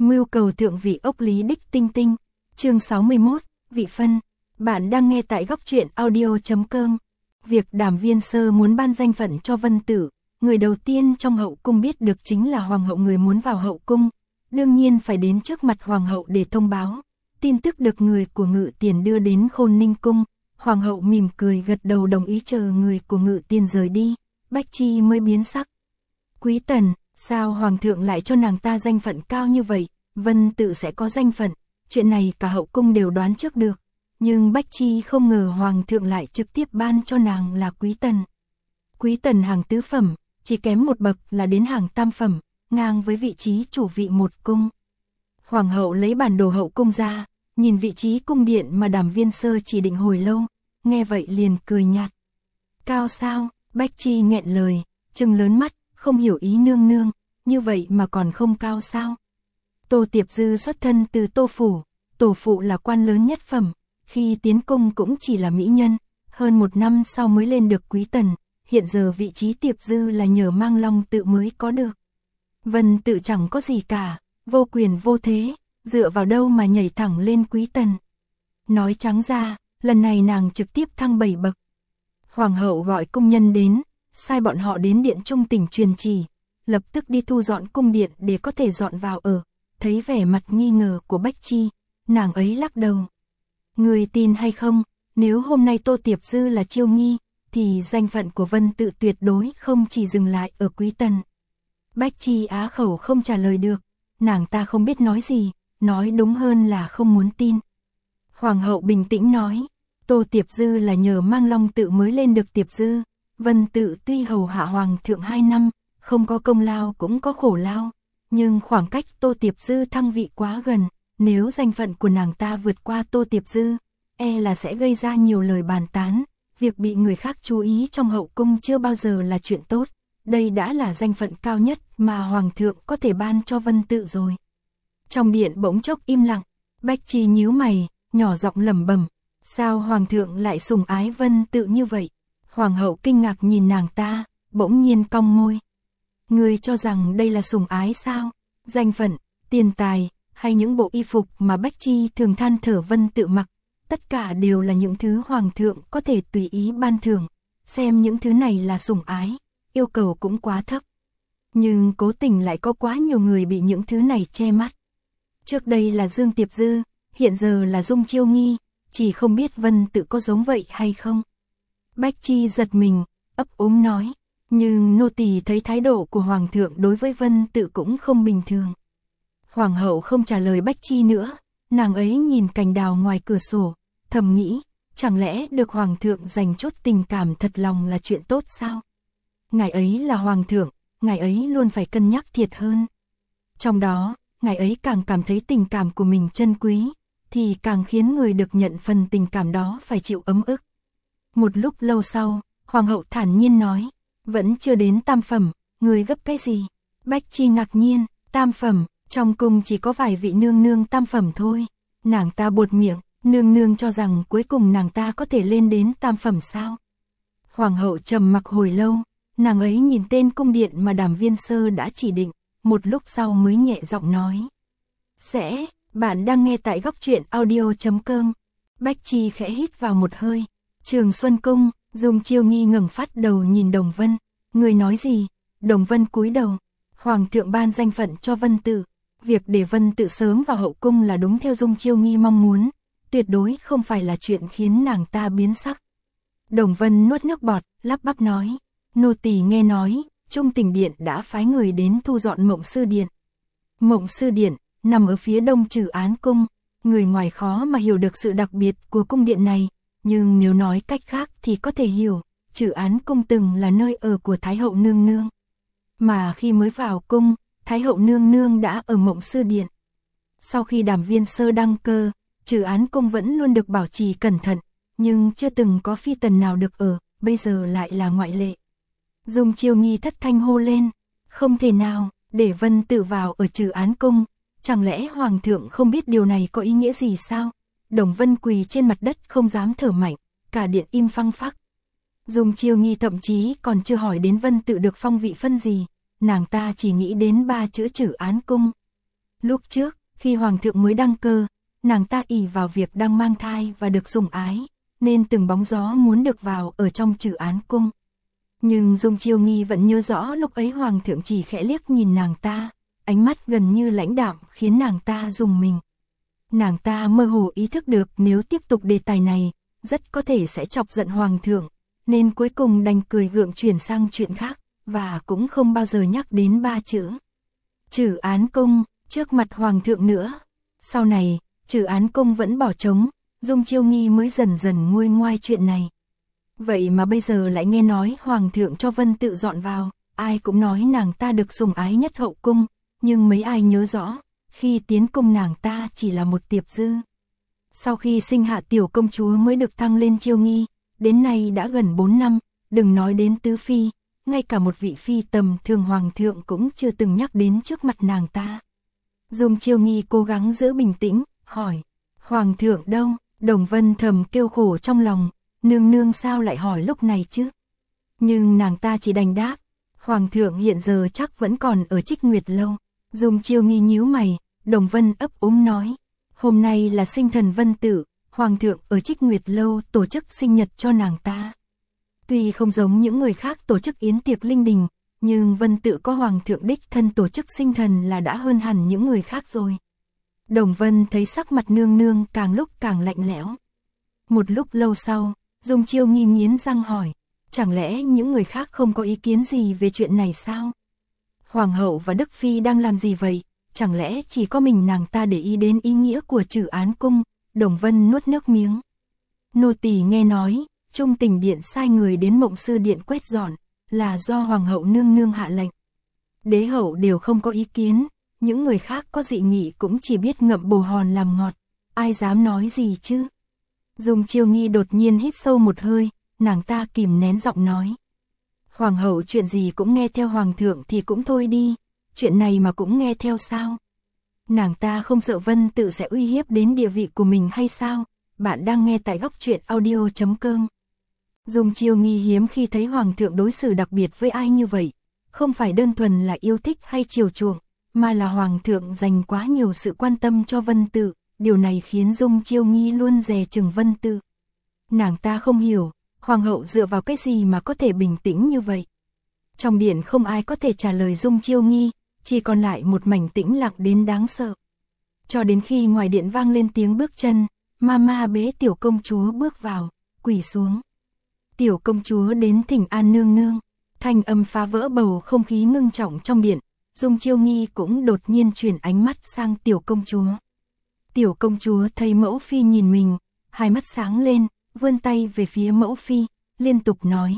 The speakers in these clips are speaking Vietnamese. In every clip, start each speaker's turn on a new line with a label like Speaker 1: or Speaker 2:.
Speaker 1: Mưu cầu thượng vị ốc Lý Đích Tinh Tinh, chương 61, vị phân. Bạn đang nghe tại góc truyện audio.com. Việc Đàm Viên Sơ muốn ban danh phận cho Vân Tử, người đầu tiên trong hậu cung biết được chính là hoàng hậu. Người muốn vào hậu cung, đương nhiên phải đến trước mặt hoàng hậu để thông báo. Tin tức được người của Ngự Tiền đưa đến Khôn Ninh cung, hoàng hậu mỉm cười gật đầu đồng ý. Chờ người của Ngự Tiền rời đi, Bách Chi mới biến sắc. Quý tần, sao hoàng thượng lại cho nàng ta danh phận cao như vậy? Vân Tự sẽ có danh phận, chuyện này cả hậu cung đều đoán trước được, nhưng Bách Chi không ngờ hoàng thượng lại trực tiếp ban cho nàng là quý tần. Quý tần hàng tứ phẩm, chỉ kém một bậc là đến hàng tam phẩm, ngang với vị trí chủ vị một cung. Hoàng hậu lấy bản đồ hậu cung ra, nhìn vị trí cung điện mà Đàm Viên Sơ chỉ định hồi lâu, nghe vậy liền cười nhạt. Cao sao? Bách Chi nghẹn lời, trừng lớn mắt, không hiểu ý nương nương, như vậy mà còn không cao sao? Tô Tiệp Dư xuất thân từ Tô phủ, tổ phụ là quan lớn nhất phẩm, khi tiến cung cũng chỉ là mỹ nhân, hơn một năm sau mới lên được quý tần, hiện giờ vị trí Tiệp Dư là nhờ Mang Long Tự mới có được. Vân Tự chẳng có gì cả, vô quyền vô thế, dựa vào đâu mà nhảy thẳng lên quý tần. Nói trắng ra, lần này nàng trực tiếp thăng 7 bậc. Hoàng hậu gọi công nhân đến, sai bọn họ đến điện trung tỉnh truyền chỉ, lập tức đi thu dọn cung điện để có thể dọn vào ở. Thấy vẻ mặt nghi ngờ của Bách Chi, nàng ấy lắc đầu. Người tin hay không, nếu hôm nay Tô Tiệp Dư là chiêu nghi, thì danh phận của Vân Tự tuyệt đối không chỉ dừng lại ở quý tần. Bách Chi á khẩu không trả lời được, nàng ta không biết nói gì, nói đúng hơn là không muốn tin. Hoàng hậu bình tĩnh nói, Tô Tiệp Dư là nhờ Mang Long Tự mới lên được Tiệp Dư, Vân Tự tuy hầu hạ hoàng thượng 2 năm, không có công lao cũng có khổ lao. Nhưng khoảng cách Tô Tiệp Dư thăng vị quá gần, nếu danh phận của nàng ta vượt qua Tô Tiệp Dư, là sẽ gây ra nhiều lời bàn tán, việc bị người khác chú ý trong hậu cung chưa bao giờ là chuyện tốt, đây đã là danh phận cao nhất mà hoàng thượng có thể ban cho Vân Tự rồi. Trong điện bỗng chốc im lặng, Bách Chi nhíu mày, nhỏ giọng lẩm bẩm, sao hoàng thượng lại sủng ái Vân Tự như vậy? Hoàng hậu kinh ngạc nhìn nàng ta, bỗng nhiên cong môi. Ngươi cho rằng đây là sủng ái sao? Danh phận, tiền tài, hay những bộ y phục mà Bách Chi thường than thở Vân Tự mặc, tất cả đều là những thứ hoàng thượng có thể tùy ý ban thưởng, xem những thứ này là sủng ái, yêu cầu cũng quá thấp. Nhưng cố tình lại có quá nhiều người bị những thứ này che mắt. Trước đây là Dương Tiệp Dư, hiện giờ là Dung Chiêu Nghi, chỉ không biết Vân Tự có giống vậy hay không. Bách Chi giật mình, ấp úng nói. Nhưng nô tỳ thấy thái độ của hoàng thượng đối với Vân Tự cũng không bình thường. Hoàng hậu không trả lời Bách Chi nữa, nàng ấy nhìn cành đào ngoài cửa sổ, thầm nghĩ, chẳng lẽ được hoàng thượng dành chút tình cảm thật lòng là chuyện tốt sao? Ngài ấy là hoàng thượng, ngài ấy luôn phải cân nhắc thiệt hơn. Trong đó, ngài ấy càng cảm thấy tình cảm của mình trân quý, thì càng khiến người được nhận phần tình cảm đó phải chịu ấm ức. Một lúc lâu sau, hoàng hậu thản nhiên nói. Vẫn chưa đến tam phẩm, người gấp cái gì? Bách Chi ngạc nhiên, tam phẩm, trong cung chỉ có vài vị nương nương tam phẩm thôi. Nàng ta buột miệng, nương nương cho rằng cuối cùng nàng ta có thể lên đến tam phẩm sao? Hoàng hậu trầm mặc hồi lâu, nàng ấy nhìn tên cung điện mà Đàm Viên Sơ đã chỉ định, một lúc sau mới nhẹ giọng nói. Bạn đang nghe tại góc truyện audio.com. Bách Chi khẽ hít vào một hơi. Trường Xuân Cung. Dung Chiêu Nghi ngẩng phát đầu nhìn Đồng Vân, người nói gì? Đồng Vân cúi đầu, hoàng thượng ban danh phận cho Vân Tự, việc để Vân Tự sớm vào hậu cung là đúng theo Dung Chiêu Nghi mong muốn, tuyệt đối không phải là chuyện khiến nàng ta biến sắc. Đồng Vân nuốt nước bọt, lắp bắp nói, nô tỳ nghe nói, Trung Tỉnh Điện đã phái người đến thu dọn Mộng Sư Điện. Mộng Sư Điện nằm ở phía đông Trử Án Cung, người ngoài khó mà hiểu được sự đặc biệt của cung điện này. Nhưng nếu nói cách khác thì có thể hiểu, Trử Án Cung từng là nơi ở của Thái hậu nương nương. Mà khi mới vào cung, Thái hậu nương nương đã ở Mộng Sư Điện. Sau khi Đàm Viên Sơ đăng cơ, Trử Án Cung vẫn luôn được bảo trì cẩn thận, nhưng chưa từng có phi tần nào được ở, bây giờ lại là ngoại lệ. Dung Chiêu Nghi thất thanh hô lên, không thể nào, để Vân Tự vào ở Trử Án Cung, chẳng lẽ hoàng thượng không biết điều này có ý nghĩa gì sao? Đồng Vân quỳ trên mặt đất không dám thở mạnh, cả điện im phăng phắc. Dung Chiêu Nghi thậm chí còn chưa hỏi đến Vân Tự được phong vị phân gì, nàng ta chỉ nghĩ đến 3 chữ Trử Án Cung. Lúc trước, khi hoàng thượng mới đăng cơ, nàng ta ỷ vào việc đang mang thai và được sủng ái, nên từng bóng gió muốn được vào ở trong Trử Án cung. Nhưng Dung Chiêu Nghi vẫn nhớ rõ lúc ấy hoàng thượng chỉ khẽ liếc nhìn nàng ta, ánh mắt gần như lãnh đạm khiến nàng ta rùng mình. Nàng ta mơ hồ ý thức được nếu tiếp tục đề tài này, rất có thể sẽ chọc giận hoàng thượng, nên cuối cùng đành cười gượng chuyển sang chuyện khác, và cũng không bao giờ nhắc đến 3 chữ Trử Án cung trước mặt hoàng thượng nữa. Sau này, Trử Án cung vẫn bỏ trống, Dung Chiêu Nghi mới dần dần nguôi ngoai chuyện này. Vậy mà bây giờ lại nghe nói hoàng thượng cho Vân Tự dọn vào, ai cũng nói nàng ta được sủng ái nhất hậu cung, nhưng mấy ai nhớ rõ, khi tiến cung nàng ta chỉ là một tiệp dư. Sau khi sinh hạ tiểu công chúa mới được thăng lên Chiêu Nghi, đến nay đã gần 4 năm, đừng nói đến tứ phi, ngay cả một vị phi tầm thường hoàng thượng cũng chưa từng nhắc đến trước mặt nàng ta. Dung Chiêu Nghi cố gắng giữ bình tĩnh, hỏi, hoàng thượng đâu? Đồng Vân thầm kêu khổ trong lòng, nương nương sao lại hỏi lúc này chứ? Nhưng nàng ta chỉ đành đáp, hoàng thượng hiện giờ chắc vẫn còn ở Trích Nguyệt lâu. Dung Chiêu Nghi nhíu mày, Đồng Vân ấp úng nói, hôm nay là sinh thần Vân Tự, hoàng thượng ở Trích Nguyệt lâu tổ chức sinh nhật cho nàng ta. Tuy không giống những người khác tổ chức yến tiệc linh đình, nhưng Vân Tự có hoàng thượng đích thân tổ chức sinh thần là đã hơn hẳn những người khác rồi. Đồng Vân thấy sắc mặt nương nương càng lúc càng lạnh lẽo. Một lúc lâu sau, Dung Chiêu Nghi nghiến răng hỏi, chẳng lẽ những người khác không có ý kiến gì về chuyện này sao? Hoàng hậu và Đức Phi đang làm gì vậy? Chẳng lẽ chỉ có mình nàng ta để ý đến ý nghĩa của Trử Án cung? Đồng Vân nuốt nước miếng. Nô tỳ nghe nói, Trung Tình Điện sai người đến Mộng Sư Điện quét dọn, là do hoàng hậu nương nương hạ lệnh. Đế hậu đều không có ý kiến, những người khác có dị nghị cũng chỉ biết ngậm bồ hòn làm ngọt, ai dám nói gì chứ? Dung Chiêu Nghi đột nhiên hít sâu một hơi, nàng ta kìm nén giọng nói. Hoàng hậu chuyện gì cũng nghe theo hoàng thượng thì cũng thôi đi, chuyện này mà cũng nghe theo sao? Nàng ta không sợ Vân Tự sẽ uy hiếp đến địa vị của mình hay sao? Bạn đang nghe tại Góc Truyện Audio.com. Dung Chiêu Nghi hiếm khi thấy hoàng thượng đối xử đặc biệt với ai như vậy, không phải đơn thuần là yêu thích hay chiều chuộng, mà là hoàng thượng dành quá nhiều sự quan tâm cho Vân Tự, điều này khiến Dung Chiêu Nghi luôn dè chừng Vân Tự. Nàng ta không hiểu, hoàng hậu dựa vào cái gì mà có thể bình tĩnh như vậy. Trong điện không ai có thể trả lời Dung Chiêu Nghi, chỉ còn lại một mảnh tĩnh lặng đến đáng sợ. Cho đến khi ngoài điện vang lên tiếng bước chân, Mama bế tiểu công chúa bước vào, quỳ xuống. Tiểu công chúa đến thỉnh an nương nương, thanh âm phá vỡ bầu không khí ngưng trọng trong điện. Dung Chiêu Nghi cũng đột nhiên chuyển ánh mắt sang tiểu công chúa. Tiểu công chúa thấy mẫu phi nhìn mình, hai mắt sáng lên, vươn tay về phía mẫu phi, liên tục nói.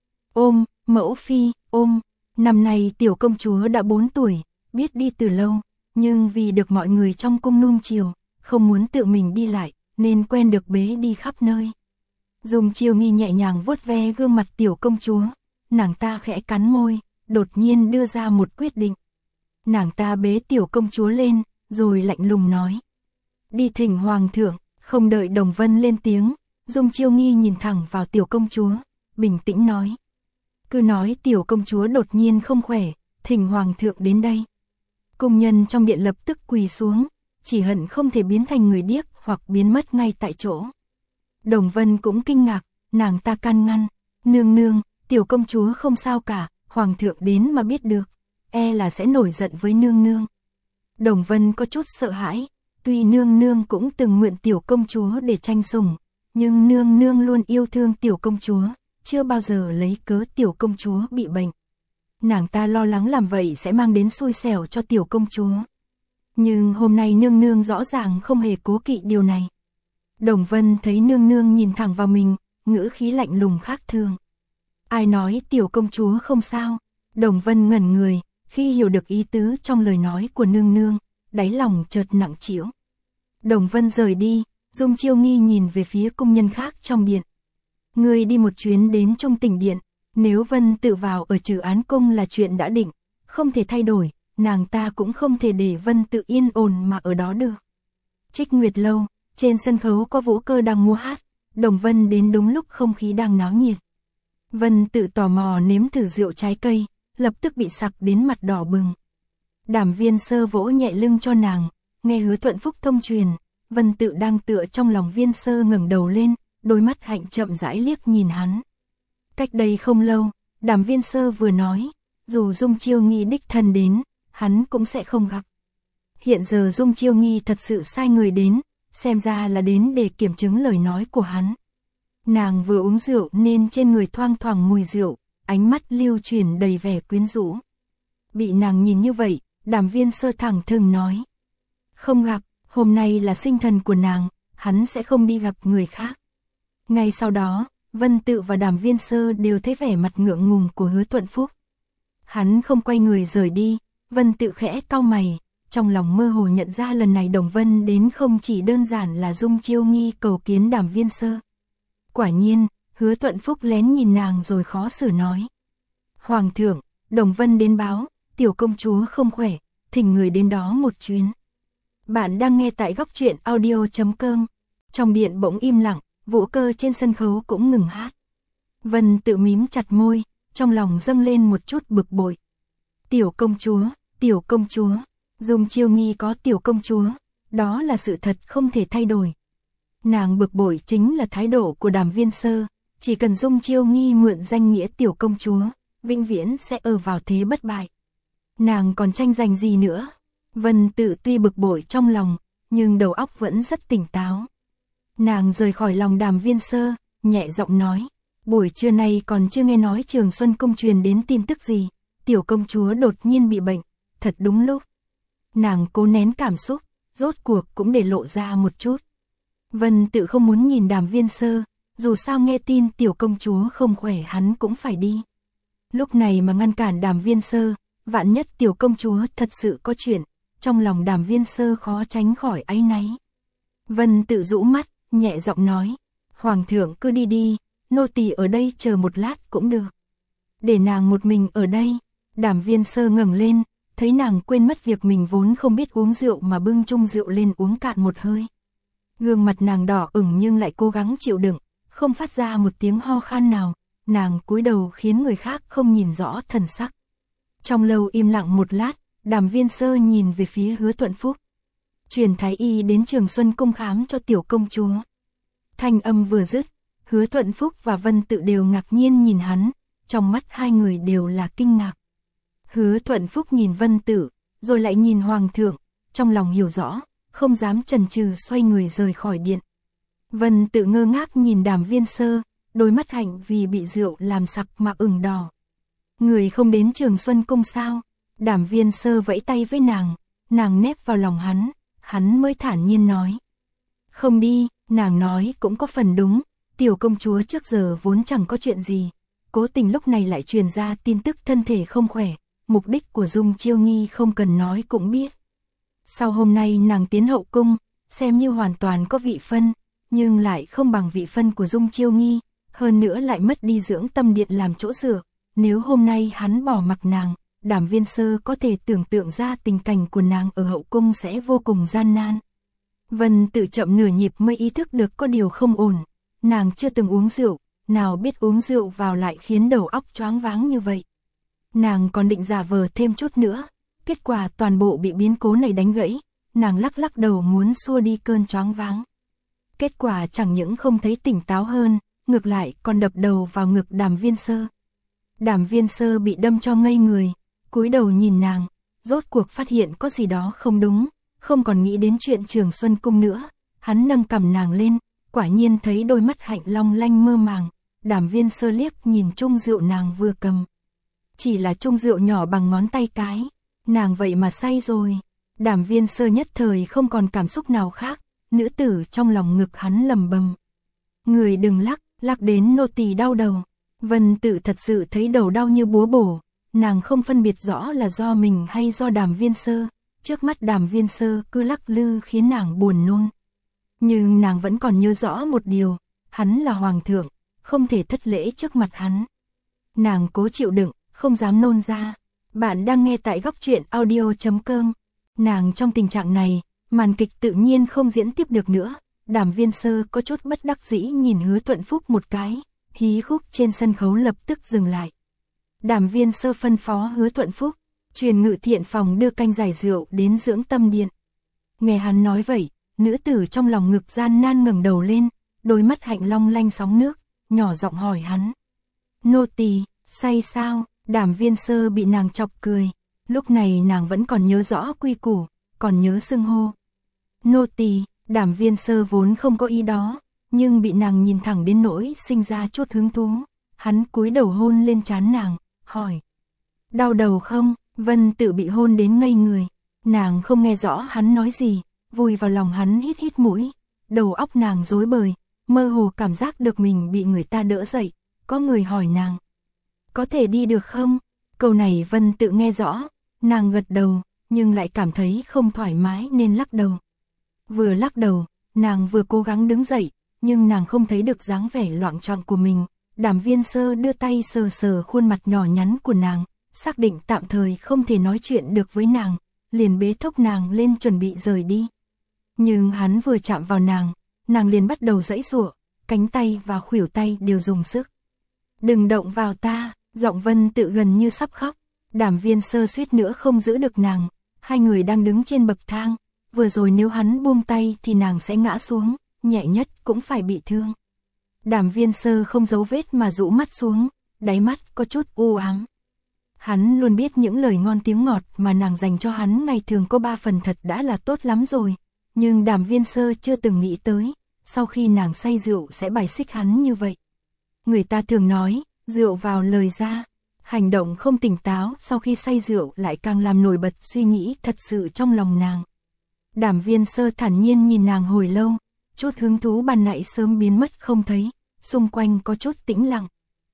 Speaker 1: Ôm, mẫu phi, ôm. Năm nay tiểu công chúa đã 4 tuổi, biết đi từ lâu, nhưng vì được mọi người trong cung nuông chiều, không muốn tự mình đi lại, nên quen được bế đi khắp nơi. Dung Chiêu Nghi nhẹ nhàng vuốt ve gương mặt tiểu công chúa, nàng ta khẽ cắn môi, đột nhiên đưa ra một quyết định. Nàng ta bế tiểu công chúa lên, rồi lạnh lùng nói. Đi thỉnh hoàng thượng. Không đợi Đồng Vân lên tiếng, Dung Chiêu Nghi nhìn thẳng vào tiểu công chúa, bình tĩnh nói. Cứ nói tiểu công chúa đột nhiên không khỏe, thỉnh hoàng thượng đến đây. Cung nhân trong điện lập tức quỳ xuống, chỉ hận không thể biến thành người điếc hoặc biến mất ngay tại chỗ. Đồng Vân cũng kinh ngạc, nàng ta can ngăn. Nương nương, tiểu công chúa không sao cả, hoàng thượng đến mà biết được, e là sẽ nổi giận với nương nương. Đồng Vân có chút sợ hãi, tuy nương nương cũng từng mượn tiểu công chúa để tranh sủng, nhưng nương nương luôn yêu thương tiểu công chúa, chưa bao giờ lấy cớ tiểu công chúa bị bệnh. Nàng ta lo lắng làm vậy sẽ mang đến xui xẻo cho tiểu công chúa. Nhưng hôm nay nương nương rõ ràng không hề cố kỵ điều này. Đồng Vân thấy nương nương nhìn thẳng vào mình, ngữ khí lạnh lùng khác thường. Ai nói tiểu công chúa không sao? Đồng Vân ngẩn người, khi hiểu được ý tứ trong lời nói của nương nương, đáy lòng chợt nặng trĩu. Đồng Vân rời đi, Dung Chiêu Nghi nhìn về phía cung nhân khác trong điện. Người đi một chuyến đến Trung Tình Điện, nếu Vân Tự vào ở Trử Án cung là chuyện đã định, không thể thay đổi, nàng ta cũng không thể để Vân Tự yên ổn mà ở đó được. Trích Nguyệt lâu, trên sân khấu có Vũ Cơ đang múa hát, Đồng Vân đến đúng lúc không khí đang náo nhiệt. Vân Tự tò mò nếm thử rượu trái cây, lập tức bị sặc đến mặt đỏ bừng. Đàm Viên Sơ vỗ nhẹ lưng cho nàng, nghe Hứa Thuận Phúc thông truyền, Vân Tự đang tựa trong lòng Viên Sơ ngẩng đầu lên, đôi mắt hạnh chậm rãi liếc nhìn hắn. Cách đây không lâu, Đàm Viên Sơ vừa nói, dù Dung Chiêu Nghi đích thân đến, hắn cũng sẽ không gặp. Hiện giờ Dung Chiêu Nghi thật sự sai người đến, xem ra là đến để kiểm chứng lời nói của hắn. Nàng vừa uống rượu nên trên người thoang thoảng mùi rượu, ánh mắt lưu chuyển đầy vẻ quyến rũ. Bị nàng nhìn như vậy, Đàm Viên Sơ thẳng thừng nói. Không gặp, hôm nay là sinh thần của nàng, hắn sẽ không đi gặp người khác. Ngay sau đó, Vân Tự và Đàm Viên Sơ đều thấy vẻ mặt ngượng ngùng của Hứa Thuận Phúc. Hắn không quay người rời đi, Vân Tự khẽ cau mày, trong lòng mơ hồ nhận ra lần này Đồng Vân đến không chỉ đơn giản là Dung Chiêu Nghi cầu kiến Đàm Viên Sơ. Quả nhiên, Hứa Thuận Phúc lén nhìn nàng rồi khó xử nói. Hoàng thượng, Đồng Vân đến báo, tiểu công chúa không khỏe, thỉnh người đến đó một chuyến. Bạn đang nghe tại góc truyện audio.com. Trong điện bỗng im lặng, Vũ Cơ trên sân khấu cũng ngừng hát. Vân Tự mím chặt môi, trong lòng dâng lên một chút bực bội. Tiểu công chúa, Dung Chiêu Nghi có tiểu công chúa, đó là sự thật không thể thay đổi. Nàng bực bội chính là thái độ của Đàm Viên Sơ, chỉ cần Dung Chiêu Nghi mượn danh nghĩa tiểu công chúa, vĩnh viễn sẽ ở vào thế bất bại. Nàng còn tranh giành gì nữa? Vân Tự tuy bực bội trong lòng, nhưng đầu óc vẫn rất tỉnh táo. Nàng rời khỏi lòng Đàm Viên Sơ, nhẹ giọng nói, buổi trưa nay còn chưa nghe nói Trường Xuân Cung truyền đến tin tức gì, tiểu công chúa đột nhiên bị bệnh, thật đúng lúc. Nàng cố nén cảm xúc, rốt cuộc cũng để lộ ra một chút. Vân Tự không muốn nhìn Đàm Viên Sơ, dù sao nghe tin tiểu công chúa không khỏe hắn cũng phải đi. Lúc này mà ngăn cản Đàm Viên Sơ, vạn nhất tiểu công chúa thật sự có chuyện, trong lòng Đàm Viên Sơ khó tránh khỏi áy náy. Vân Tự rũ mắt, nhẹ giọng nói, Hoàng thượng cứ đi đi, nô tỳ ở đây chờ một lát cũng được. Để nàng một mình ở đây. Đàm Viên Sơ ngẩng lên, thấy nàng quên mất việc mình vốn không biết uống rượu mà bưng chung rượu lên uống cạn một hơi. Gương mặt nàng đỏ ửng nhưng lại cố gắng chịu đựng, không phát ra một tiếng ho khan nào, nàng cúi đầu khiến người khác không nhìn rõ thần sắc. Trong lâu im lặng một lát, Đàm Viên Sơ nhìn về phía Hứa Thuận Phúc. Truyền thái y đến Trường Xuân Cung khám cho tiểu công chúa. Thanh âm vừa dứt, Hứa Thuận Phúc và Vân Tự đều ngạc nhiên nhìn hắn, trong mắt hai người đều là kinh ngạc. Hứa Thuận Phúc nhìn Vân Tự, rồi lại nhìn Hoàng thượng, trong lòng hiểu rõ, không dám chần chừ xoay người rời khỏi điện. Vân Tự ngơ ngác nhìn Đàm Viên Sơ, đôi mắt hạnh vì bị rượu làm sặc mà ửng đỏ. Người không đến Trường Xuân Cung sao? Đàm Viên Sơ vẫy tay với nàng nép vào lòng hắn mới thản nhiên nói. Không đi, nàng nói cũng có phần đúng, tiểu công chúa trước giờ vốn chẳng có chuyện gì, cố tình lúc này lại truyền ra tin tức thân thể không khỏe, mục đích của Dung Chiêu Nghi không cần nói cũng biết. Sau hôm nay nàng tiến hậu cung, xem như hoàn toàn có vị phân, nhưng lại không bằng vị phân của Dung Chiêu Nghi, hơn nữa lại mất đi dưỡng tâm điện làm chỗ dựa. Nếu hôm nay hắn bỏ mặc nàng, Đàm Viên Sơ có thể tưởng tượng ra tình cảnh của nàng ở hậu cung sẽ vô cùng gian nan. Vân Tự chậm nửa nhịp mới ý thức được có điều không ổn, nàng chưa từng uống rượu, nào biết uống rượu vào lại khiến đầu óc choáng váng như vậy. Nàng còn định giả vờ thêm chút nữa, kết quả toàn bộ bị biến cố này đánh gãy, nàng lắc lắc đầu muốn xua đi cơn choáng váng. Kết quả chẳng những không thấy tỉnh táo hơn, ngược lại còn đập đầu vào ngực Đàm Viên Sơ. Đàm Viên Sơ bị đâm cho ngây người, cúi đầu nhìn nàng, rốt cuộc phát hiện có gì đó không đúng, không còn nghĩ đến chuyện Trường Xuân Cung nữa, hắn nâng cằm nàng lên, quả nhiên thấy đôi mắt hạnh long lanh mơ màng. Đàm Viên Sơ liếc nhìn chung rượu nàng vừa cầm. Chỉ là chung rượu nhỏ bằng ngón tay cái, nàng vậy mà say rồi. Đàm Viên Sơ nhất thời không còn cảm xúc nào khác, nữ tử trong lòng ngực hắn lầm bầm. Người đừng lắc đến nô tỳ đau đầu. Vân Tự thật sự thấy đầu đau như búa bổ, nàng không phân biệt rõ là do mình hay do Đàm Viên Sơ, trước mắt Đàm Viên Sơ cứ lắc lư khiến nàng buồn nôn. Nhưng nàng vẫn còn nhớ rõ một điều, hắn là hoàng thượng, không thể thất lễ trước mặt hắn. Nàng cố chịu đựng, không dám nôn ra. Bạn đang nghe tại góc truyện audio.com. Nàng trong tình trạng này, màn kịch tự nhiên không diễn tiếp được nữa. Đàm Viên Sơ có chút bất đắc dĩ nhìn Hứa Thuận Phúc một cái, hí khúc trên sân khấu lập tức dừng lại. Đàm Viên Sơ phân phó Hứa Thuận Phúc, truyền ngự thiện phòng đưa canh giải rượu đến dưỡng tâm điện. Nghe hắn nói vậy, nữ tử trong lòng ngực gian nan ngẩng đầu lên, đôi mắt hạnh long lanh sóng nước, nhỏ giọng hỏi hắn. Nô tỳ, say sao? Đàm Viên Sơ bị nàng chọc cười, lúc này nàng vẫn còn nhớ rõ quy củ, còn nhớ xưng hô. Nô tỳ, Đàm Viên Sơ vốn không có ý đó, nhưng bị nàng nhìn thẳng đến nỗi sinh ra chút hứng thú. Hắn cúi đầu hôn lên trán nàng, hỏi. Đau đầu không? Vân Tự bị hôn đến ngây người. Nàng không nghe rõ hắn nói gì, vùi vào lòng hắn hít hít mũi. Đầu óc nàng rối bời, mơ hồ cảm giác được mình bị người ta đỡ dậy. Có người hỏi nàng. Có thể đi được không? Câu này Vân Tự nghe rõ. Nàng gật đầu, nhưng lại cảm thấy không thoải mái nên lắc đầu. Vừa lắc đầu, nàng vừa cố gắng đứng dậy, nhưng nàng không thấy được dáng vẻ loạng choạng của mình. Đàm Viên Sơ đưa tay sờ sờ khuôn mặt nhỏ nhắn của nàng, xác định tạm thời không thể nói chuyện được với nàng, liền bế thốc nàng lên chuẩn bị rời đi. Nhưng hắn vừa chạm vào nàng liền bắt đầu giãy giụa, cánh tay và khuỷu tay đều dùng sức. Đừng động vào ta, giọng Vân Tự gần như sắp khóc. Đàm Viên Sơ suýt nữa không giữ được nàng, hai người đang đứng trên bậc thang, vừa rồi nếu hắn buông tay thì nàng sẽ ngã xuống, nhẹ nhất cũng phải bị thương. Đàm Viên Sơ không giấu vết mà rũ mắt xuống, đáy mắt có chút u ám. Hắn luôn biết những lời ngon tiếng ngọt mà nàng dành cho hắn ngày thường có 3 phần thật đã là tốt lắm rồi, nhưng Đàm Viên Sơ chưa từng nghĩ tới, sau khi nàng say rượu sẽ bài xích hắn như vậy. Người ta thường nói, rượu vào lời ra, hành động không tỉnh táo sau khi say rượu lại càng làm nổi bật suy nghĩ thật sự trong lòng nàng. Đàm Viên Sơ thản nhiên nhìn nàng hồi lâu, chút hứng thú ban nãy sớm biến mất không thấy, xung quanh có chút tĩnh lặng.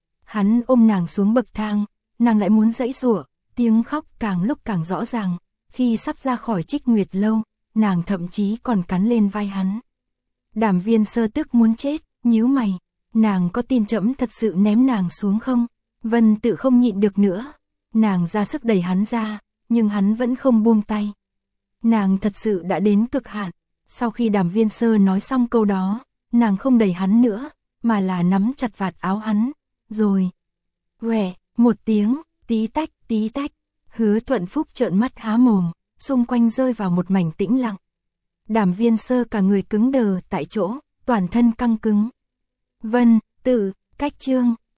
Speaker 1: Hắn ôm nàng xuống bậc thang, nàng lại muốn giãy giụa, tiếng khóc càng lúc càng rõ ràng, khi sắp ra khỏi Trích Nguyệt lâu, nàng thậm chí còn cắn lên vai hắn. Đàm Viên Sơ tức muốn chết, nhíu mày, nàng có tin trẫm thật sự ném nàng xuống không? Vân Tự không nhịn được nữa, nàng ra sức đẩy hắn ra, nhưng hắn vẫn không buông tay. Nàng thật sự đã đến cực hạn. Sau khi Đàm Viên Sơ nói xong câu đó, nàng không đẩy hắn nữa, mà là nắm chặt vạt áo hắn, rồi. Quẹ, một tiếng, tí tách, Hứa Thuận Phúc trợn mắt há mồm, xung quanh rơi vào một mảnh tĩnh lặng. Đàm Viên Sơ cả người cứng đờ tại chỗ, toàn thân căng cứng. Vân Tự, cách chương.